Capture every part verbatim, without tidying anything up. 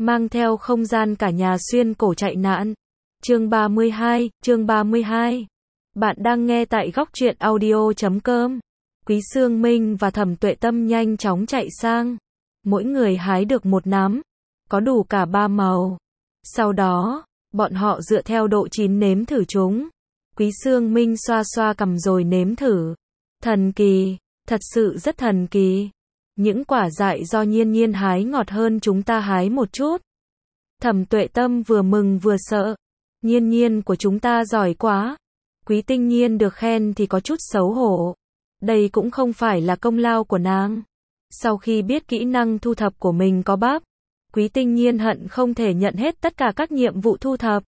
mang theo không gian cả nhà xuyên cổ chạy nạn. Chương ba mươi hai, chương ba mươi hai. Bạn đang nghe tại góc truyện audio chấm com. Quý Xương Minh và Thẩm Tuệ Tâm nhanh chóng chạy sang. Mỗi người hái được một nắm, có đủ cả ba màu. Sau đó, bọn họ dựa theo độ chín nếm thử chúng. Quý Xương Minh xoa xoa cằm rồi nếm thử. Thần kỳ, thật sự rất thần kỳ. Những quả dại do Nhiên Nhiên hái ngọt hơn chúng ta hái một chút. Thẩm Tuệ Tâm vừa mừng vừa sợ. Nhiên Nhiên của chúng ta giỏi quá. Quý Tinh Nhiên được khen thì có chút xấu hổ. Đây cũng không phải là công lao của nàng. Sau khi biết kỹ năng thu thập của mình có bắp, Quý Tinh Nhiên hận không thể nhận hết tất cả các nhiệm vụ thu thập.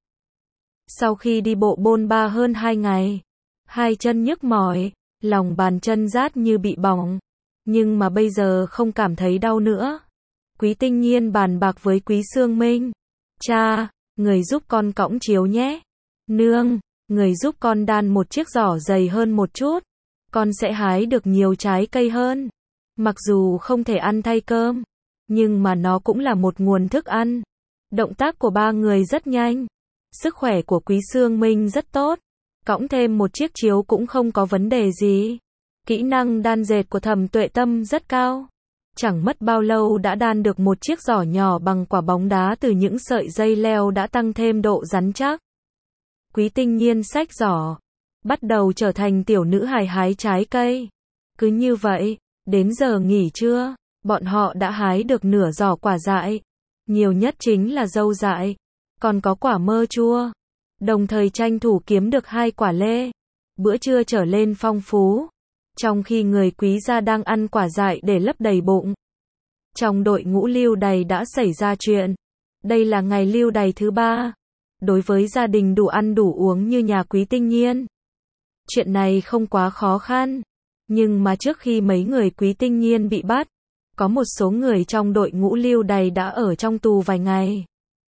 Sau khi đi bộ bôn ba hơn hai ngày, hai chân nhức mỏi, lòng bàn chân rát như bị bỏng. Nhưng mà bây giờ không cảm thấy đau nữa. Quý Tinh Nhiên bàn bạc với Quý Xương Minh. Cha, người giúp con cõng chiếu nhé. Nương, người giúp con đan một chiếc giỏ dày hơn một chút. Con sẽ hái được nhiều trái cây hơn. Mặc dù không thể ăn thay cơm, nhưng mà nó cũng là một nguồn thức ăn. Động tác của ba người rất nhanh. Sức khỏe của Quý Xương Minh rất tốt. Cõng thêm một chiếc chiếu cũng không có vấn đề gì. Kỹ năng đan dệt của Thẩm Tuệ Tâm rất cao. Chẳng mất bao lâu đã đan được một chiếc giỏ nhỏ bằng quả bóng đá từ những sợi dây leo đã tăng thêm độ rắn chắc. Quý Tinh Nhiên xách giỏ, bắt đầu trở thành tiểu nữ hài hái trái cây. Cứ như vậy, đến giờ nghỉ trưa, bọn họ đã hái được nửa giỏ quả dại. Nhiều nhất chính là dâu dại, còn có quả mơ chua. Đồng thời tranh thủ kiếm được hai quả lê. Bữa trưa trở lên phong phú. Trong khi người Quý gia đang ăn quả dại để lấp đầy bụng, trong đội ngũ lưu đày đã xảy ra chuyện. Đây là ngày lưu đày thứ ba. Đối với gia đình đủ ăn đủ uống như nhà Quý Tinh Nhiên, chuyện này không quá khó khăn. Nhưng mà trước khi mấy người Quý Tinh Nhiên bị bắt, có một số người trong đội ngũ lưu đày đã ở trong tù vài ngày.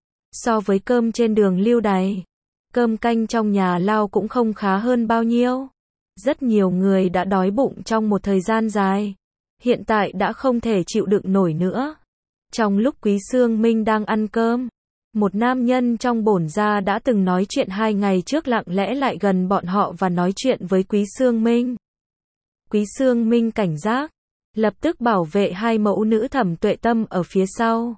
So với cơm trên đường lưu đày, cơm canh trong nhà lao cũng không khá hơn bao nhiêu. Rất nhiều người đã đói bụng trong một thời gian dài. Hiện tại đã không thể chịu đựng nổi nữa. Trong lúc Quý Xương Minh đang ăn cơm, một nam nhân trong bổn gia đã từng nói chuyện hai ngày trước lặng lẽ lại gần bọn họ và nói chuyện với Quý Xương Minh. Quý Xương Minh cảnh giác, lập tức bảo vệ hai mẫu nữ Thẩm Tuệ Tâm ở phía sau.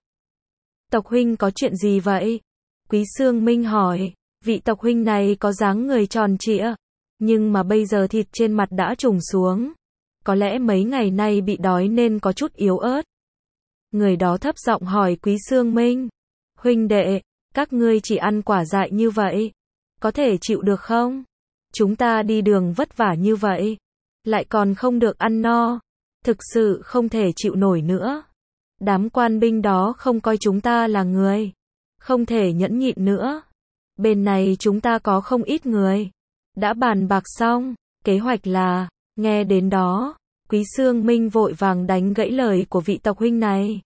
Tộc huynh có chuyện gì vậy? Quý Xương Minh hỏi. Vị tộc huynh này có dáng người tròn trịa, nhưng mà bây giờ thịt trên mặt đã trùng xuống. Có lẽ mấy ngày nay bị đói nên có chút yếu ớt. Người đó thấp giọng hỏi Quý Xương Minh. Huynh đệ, các ngươi chỉ ăn quả dại như vậy, có thể chịu được không? Chúng ta đi đường vất vả như vậy, lại còn không được ăn no. Thực sự không thể chịu nổi nữa. Đám quan binh đó không coi chúng ta là người. Không thể nhẫn nhịn nữa. Bên này chúng ta có không ít người. Đã bàn bạc xong, kế hoạch là, nghe đến đó, Quý Xương Minh vội vàng đánh gãy lời của vị tộc huynh này.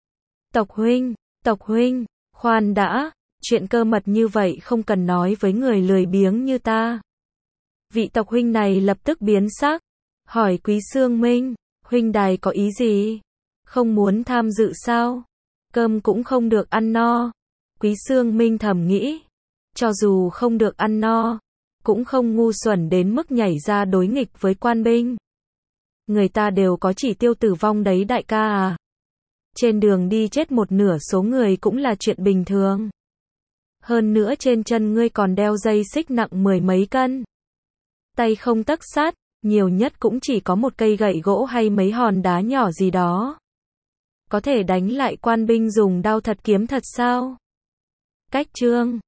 Tộc huynh, tộc huynh, khoan đã, chuyện cơ mật như vậy không cần nói với người lười biếng như ta. Vị tộc huynh này lập tức biến sắc, hỏi Quý Xương Minh, huynh đài có ý gì? Không muốn tham dự sao? Cơm cũng không được ăn no. Quý Xương Minh thầm nghĩ, cho dù không được ăn no, cũng không ngu xuẩn đến mức nhảy ra đối nghịch với quan binh. Người ta đều có chỉ tiêu tử vong đấy đại ca à. Trên đường đi chết một nửa số người cũng là chuyện bình thường. Hơn nữa trên chân ngươi còn đeo dây xích nặng mười mấy cân. Tay không tấc sắt, nhiều nhất cũng chỉ có một cây gậy gỗ hay mấy hòn đá nhỏ gì đó. Có thể đánh lại quan binh dùng đao thật kiếm thật sao? Cách chương